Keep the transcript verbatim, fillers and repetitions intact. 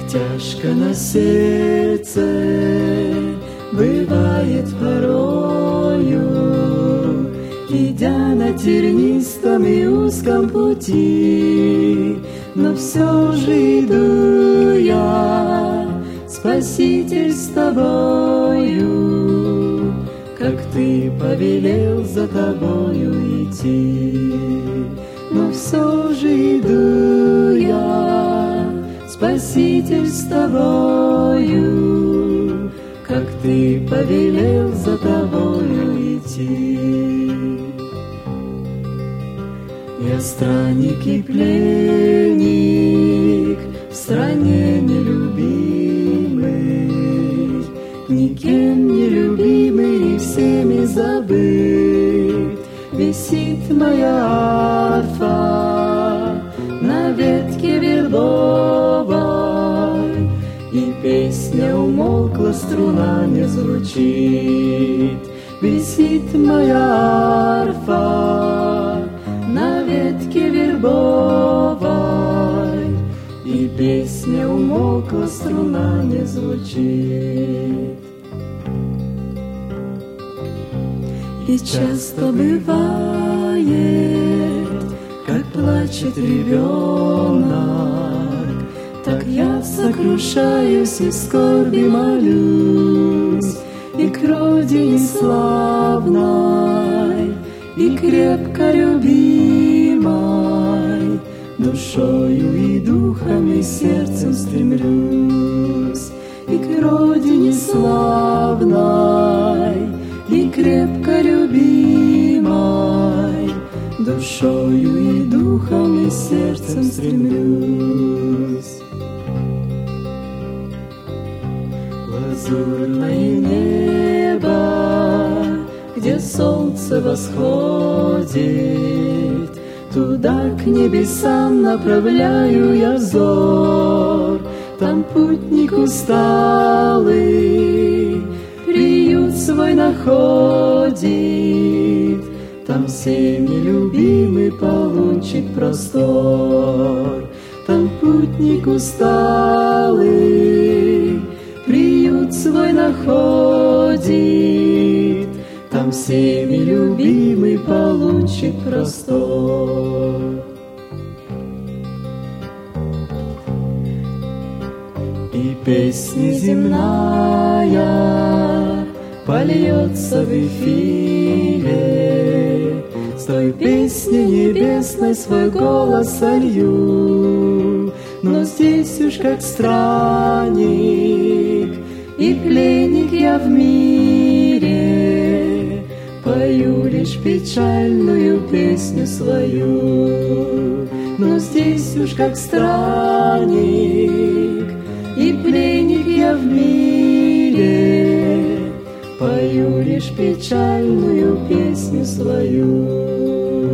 Тяжко на сердце бывает порою, идя на тернистом и узком пути, но все же иду я, Спаситель, с тобою, как ты повелел за тобою идти. Но все же иду я, Спаситель, с тобою, как ты повелел за тобою идти. Я странник и пленник в стране нелюбимой, никем не любимый и всеми забыт. Висит моя арфа на ветке вербовой, и песня умолкла, струна не звучит. Висит моя арфа на ветке вербовой, и песня умолкла, струна не звучит. И часто бывает, как плачет ребенок, так я сокрушаюсь и в скорби молюсь, и к родине славной, и крепко любимой, душою и духом и сердцем стремлюсь, и к родине славной, и крепко любимой, душою и духом и сердцем стремлюсь. Лазурное небо, где солнце восходит, туда к небесам направляю я взор. Там путник усталый приют свой находит, там всеми любимый получит простор. Там путник усталый приют свой находит, там всеми любимый получит простор. И песня земная польется в эфире, с той песни небесной свой голос солью. Но здесь уж как странник и пленник я в мире, пою лишь печальную песню свою. Но здесь уж как странник и пленник я в мире, пою лишь печальную песню свою.